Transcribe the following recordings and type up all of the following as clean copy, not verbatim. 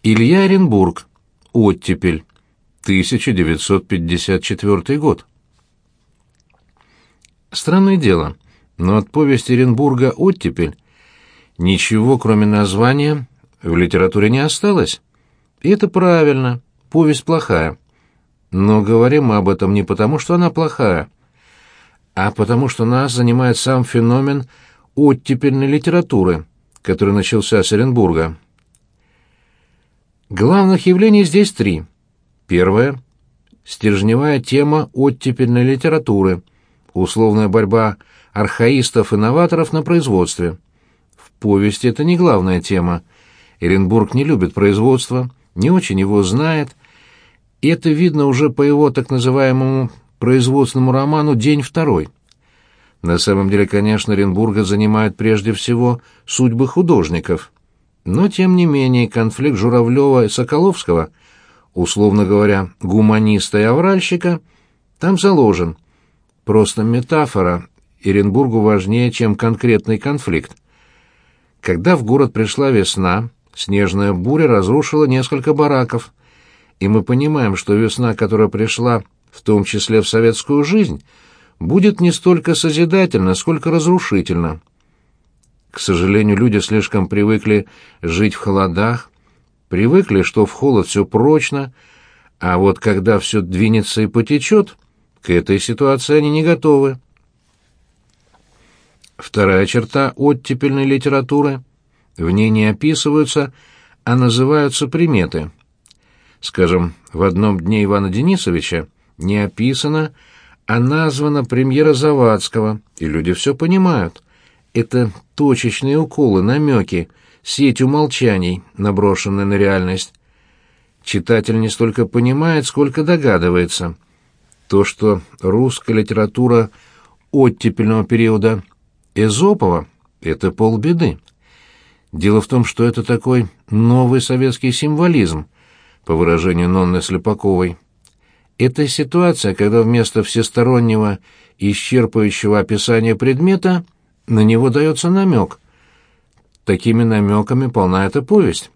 Илья Оренбург. Оттепель. 1954 год. Странное дело, но от повести Оренбурга «Оттепель» ничего, кроме названия, в литературе не осталось. И это правильно, повесть плохая. Но говорим мы об этом не потому, что она плохая, а потому что нас занимает сам феномен оттепельной литературы, который начался с Оренбурга. Главных явлений здесь три. Первое — стержневая тема оттепельной литературы, условная борьба архаистов и новаторов на производстве. В повести это не главная тема. Оренбург не любит производство, не очень его знает, и это видно уже по его так называемому производственному роману «День второй». На самом деле, конечно, Оренбурга занимают прежде всего судьбы художников, но, тем не менее, конфликт Журавлева и Соколовского, условно говоря, гуманиста и авральщика, там заложен. Просто метафора Оренбургу важнее, чем конкретный конфликт. Когда в город пришла весна, снежная буря разрушила несколько бараков, и мы понимаем, что весна, которая пришла, в том числе в советскую жизнь, будет не столько созидательна, сколько разрушительна. К сожалению, люди слишком привыкли жить в холодах, привыкли, что в холод все прочно, а вот когда все двинется и потечет, к этой ситуации они не готовы. Вторая черта оттепельной литературы — в ней не описываются, а называются приметы. Скажем, в «Одном дне Ивана Денисовича» не описано, а названа премьера Завадского, и люди все понимают. Это точечные уколы, намеки, сеть умолчаний, наброшенная на реальность. Читатель не столько понимает, сколько догадывается. То, что русская литература оттепельного периода Эзопова, это полбеды. Дело в том, что это такой новый советский символизм, по выражению Нонны Слепаковой. Это ситуация, когда вместо всестороннего исчерпывающего описания предмета на него дается намек. Такими намеками полна эта повесть.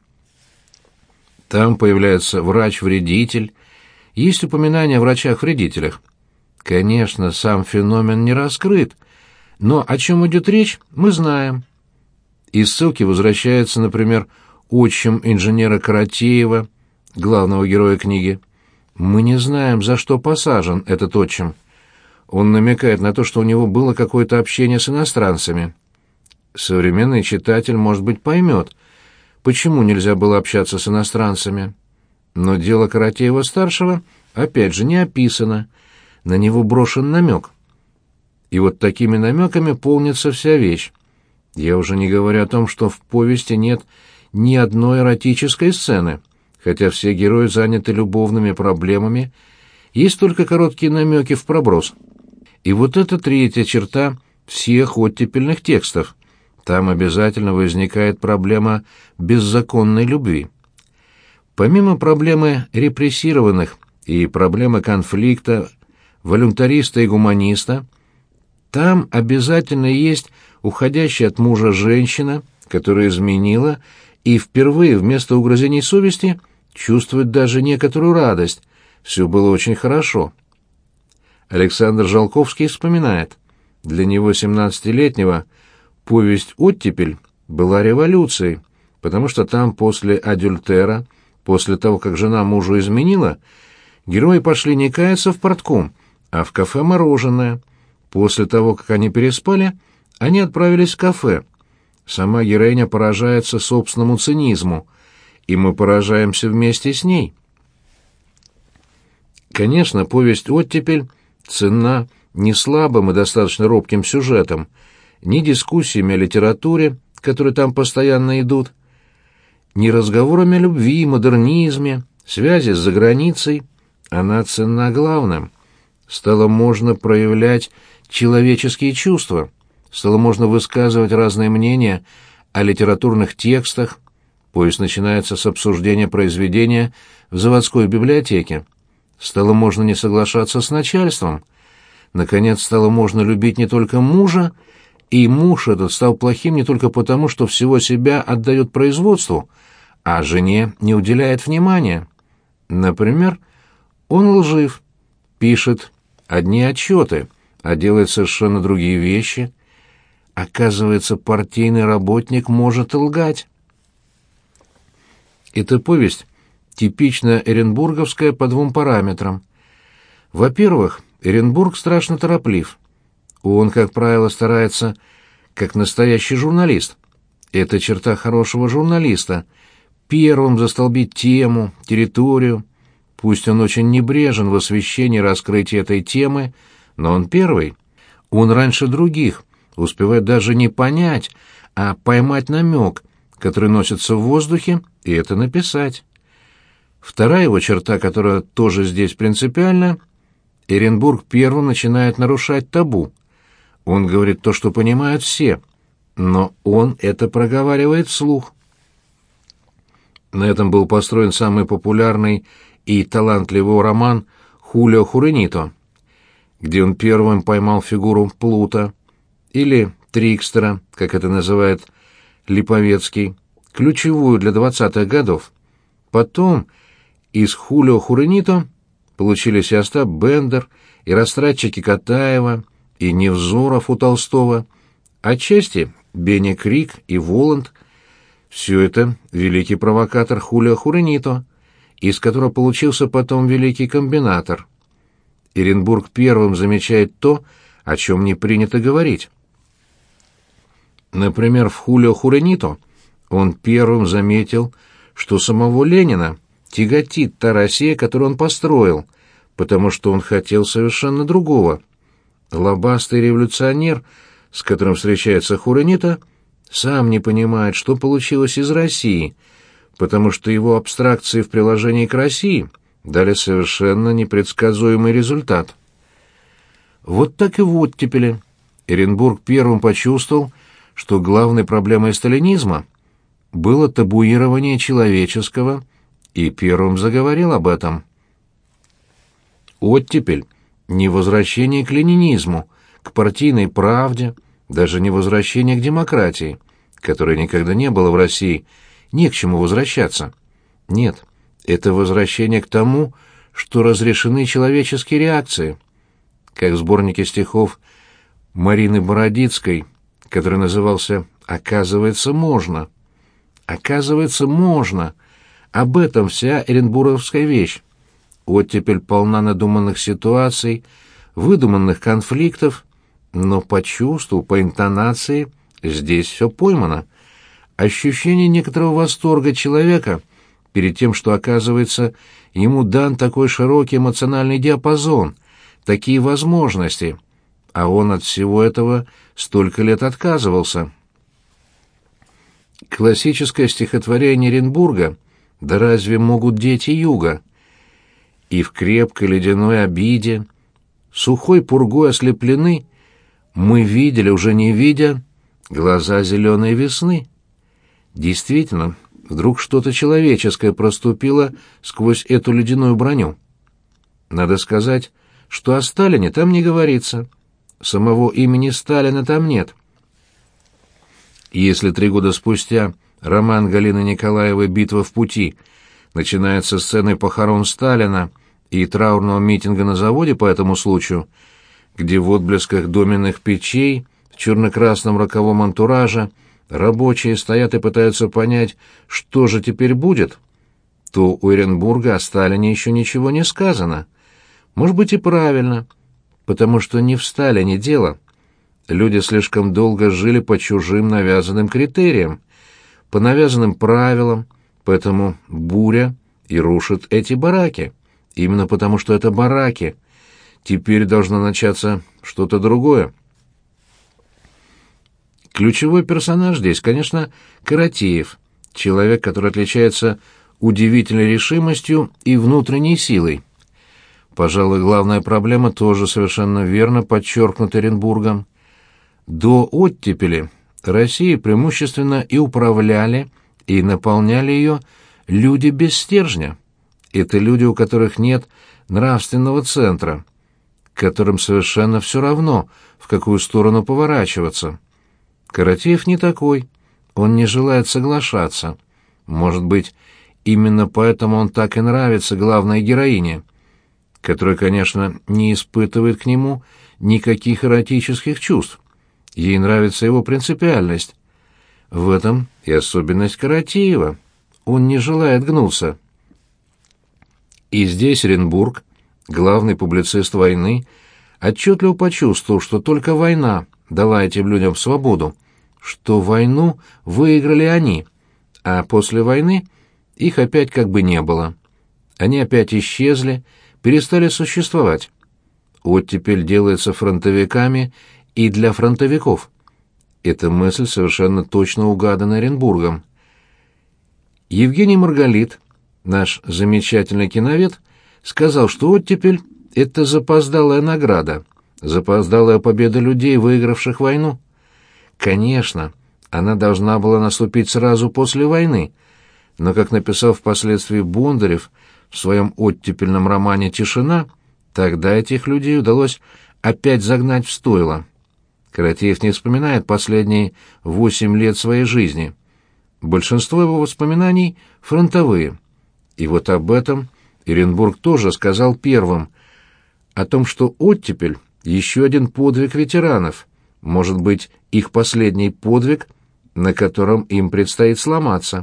Там появляется врач-вредитель, есть упоминание о врачах-вредителях. Конечно, сам феномен не раскрыт, но о чем идет речь, мы знаем. Из ссылки возвращается, например, отчим инженера Каратеева, главного героя книги. Мы не знаем, за что посажен этот отчим. Он намекает на то, что у него было какое-то общение с иностранцами. Современный читатель, может быть, поймет, почему нельзя было общаться с иностранцами. Но дело Каратеева-старшего, опять же, не описано. На него брошен намек. И вот такими намеками полнится вся вещь. Я уже не говорю о том, что в повести нет ни одной эротической сцены, хотя все герои заняты любовными проблемами, есть только короткие намеки в проброс. И вот это третья черта всех оттепельных текстов. Там обязательно возникает проблема беззаконной любви. Помимо проблемы репрессированных и проблемы конфликта волюнтариста и гуманиста, там обязательно есть уходящая от мужа женщина, которая изменила и впервые вместо угрызений совести чувствует даже некоторую радость. Все было очень хорошо. Александр Жолковский вспоминает, для него, 17-летнего, повесть «Оттепель» была революцией, потому что там после адюльтера, после того, как жена мужу изменила, герои пошли не каяться в портком, а в кафе «Мороженое». После того, как они переспали, они отправились в кафе. Сама героиня поражается собственному цинизму, и мы поражаемся вместе с ней. Конечно, повесть «Оттепель» ценна не слабым и достаточно робким сюжетом, ни дискуссиями о литературе, которые там постоянно идут, ни разговорами о любви, модернизме, связи с заграницей. Она ценна главным. Стало можно проявлять человеческие чувства, стало можно высказывать разные мнения о литературных текстах. Повесть начинается с обсуждения произведения в заводской библиотеке. Стало можно не соглашаться с начальством. Наконец, стало можно любить не только мужа, и муж этот стал плохим не только потому, что всего себя отдает производству, а жене не уделяет внимания. Например, он лжив, пишет одни отчеты, а делает совершенно другие вещи. Оказывается, партийный работник может лгать. Эта повесть типично эренбурговская по двум параметрам. Во-первых, Эренбург страшно тороплив. Он, как правило, старается как настоящий журналист. Это черта хорошего журналиста. Первым застолбить тему, территорию. Пусть он очень небрежен в освещении и раскрытии этой темы, но он первый. Он раньше других успевает даже не понять, а поймать намек, который носится в воздухе, и это написать. Вторая его черта, которая тоже здесь принципиальна, Эренбург первым начинает нарушать табу. Он говорит то, что понимают все, но он это проговаривает вслух. На этом был построен самый популярный и талантливый роман «Хулио Хуренито», где он первым поймал фигуру Плута, или Трикстера, как это называет Липовецкий, ключевую для 20-х годов. Потом из «Хулио Хуренито» получились и Остап Бендер, и растратчики Катаева, и Невзоров у Толстого, отчасти Беня Крик и Воланд. Все это великий провокатор Хулио Хуренито, из которого получился потом великий комбинатор. Эренбург первым замечает то, о чем не принято говорить. Например, в «Хулио Хуренито» он первым заметил, что самого Ленина тяготит та Россия, которую он построил, потому что он хотел совершенно другого. Лобастый революционер, с которым встречается Хуренито, сам не понимает, что получилось из России, потому что его абстракции в приложении к России дали совершенно непредсказуемый результат. Вот так и в «Оттепели» Эренбург первым почувствовал, что главной проблемой сталинизма было табуирование человеческого, и первым заговорил об этом. «Оттепель» — не возвращение к ленинизму, к партийной правде, даже не возвращение к демократии, которой никогда не было в России, не к чему возвращаться. Нет, это возвращение к тому, что разрешены человеческие реакции. Как в сборнике стихов Марины Бородицкой, который назывался «Оказывается, можно». Оказывается, можно. Об этом вся эренбурговская вещь. Оттепель полна надуманных ситуаций, выдуманных конфликтов, но по чувству, по интонации здесь все поймано. Ощущение некоторого восторга человека перед тем, что, оказывается, ему дан такой широкий эмоциональный диапазон, такие возможности, а он от всего этого столько лет отказывался. Классическое стихотворение Эренбурга «Да разве могут дети юга?» И в крепкой ледяной обиде, сухой пургой ослеплены, мы видели, уже не видя, глаза зеленой весны. Действительно, вдруг что-то человеческое проступило сквозь эту ледяную броню. Надо сказать, что о Сталине там не говорится. Самого имени Сталина там нет. Если 3 года спустя роман Галины Николаевой «Битва в пути» начинается с сцены похорон Сталина и траурного митинга на заводе по этому случаю, где в отблесках доменных печей, в черно-красном роковом антураже рабочие стоят и пытаются понять, что же теперь будет, то у Эренбурга о Сталине еще ничего не сказано. Может быть, и правильно, потому что не в Сталине дело. Люди слишком долго жили по чужим навязанным критериям, по навязанным правилам, поэтому буря и рушит эти бараки. Именно потому, что это бараки. Теперь должно начаться что-то другое. Ключевой персонаж здесь, конечно, Каратеев, человек, который отличается удивительной решимостью и внутренней силой. Пожалуй, главная проблема тоже совершенно верно подчеркнута Эренбургом. До оттепели Россией преимущественно и управляли, и наполняли ее люди без стержня. Это люди, у которых нет нравственного центра, которым совершенно все равно, в какую сторону поворачиваться. Каратеев не такой, он не желает соглашаться. Может быть, именно поэтому он так и нравится главной героине, которая, конечно, не испытывает к нему никаких эротических чувств. Ей нравится его принципиальность. В этом и особенность Каратеева. Он не желает гнуться. И здесь Оренбург, главный публицист войны, отчетливо почувствовал, что только война дала этим людям свободу, что войну выиграли они, а после войны их опять как бы не было. Они опять исчезли, перестали существовать. Оттепель делается фронтовиками и для фронтовиков. Эта мысль совершенно точно угадана Оренбургом. Евгений Маргалит, наш замечательный киновед, сказал, что оттепель — это запоздалая награда, запоздалая победа людей, выигравших войну. Конечно, она должна была наступить сразу после войны, но, как написал впоследствии Бондарев в своем оттепельном романе «Тишина», тогда этих людей удалось опять загнать в стойло. Каратеев не вспоминает последние 8 лет своей жизни. Большинство его воспоминаний фронтовые. И вот об этом Оренбург тоже сказал первым, о том, что оттепель — еще один подвиг ветеранов, может быть, их последний подвиг, на котором им предстоит сломаться.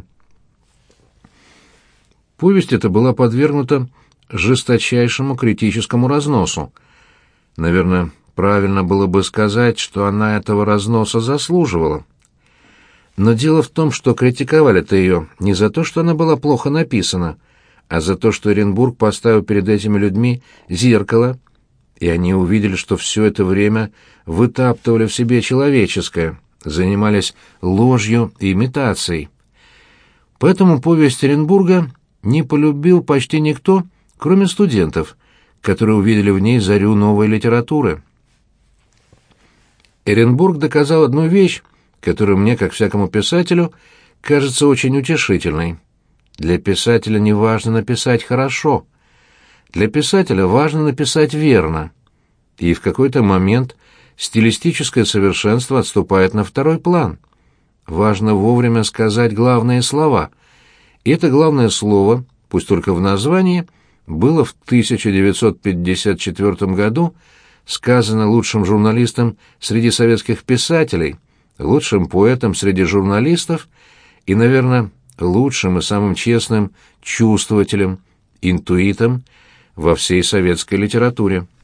Повесть эта была подвергнута жесточайшему критическому разносу. Наверное, правильно было бы сказать, что она этого разноса заслуживала. Но дело в том, что критиковали-то ее не за то, что она была плохо написана, а за то, что Оренбург поставил перед этими людьми зеркало, и они увидели, что все это время вытаптывали в себе человеческое, занимались ложью и имитацией. Поэтому повесть Оренбурга не полюбил почти никто, кроме студентов, которые увидели в ней зарю новой литературы. Оренбург доказал одну вещь, которая мне, как всякому писателю, кажется очень утешительной. Для писателя не важно написать хорошо. Для писателя важно написать верно. И в какой-то момент стилистическое совершенство отступает на второй план. Важно вовремя сказать главные слова. И это главное слово, пусть только в названии, было в 1954 году сказано лучшим журналистом среди советских писателей, лучшим поэтом среди журналистов и, наверное, лучшим и самым честным чувствователем, интуитом во всей советской литературе.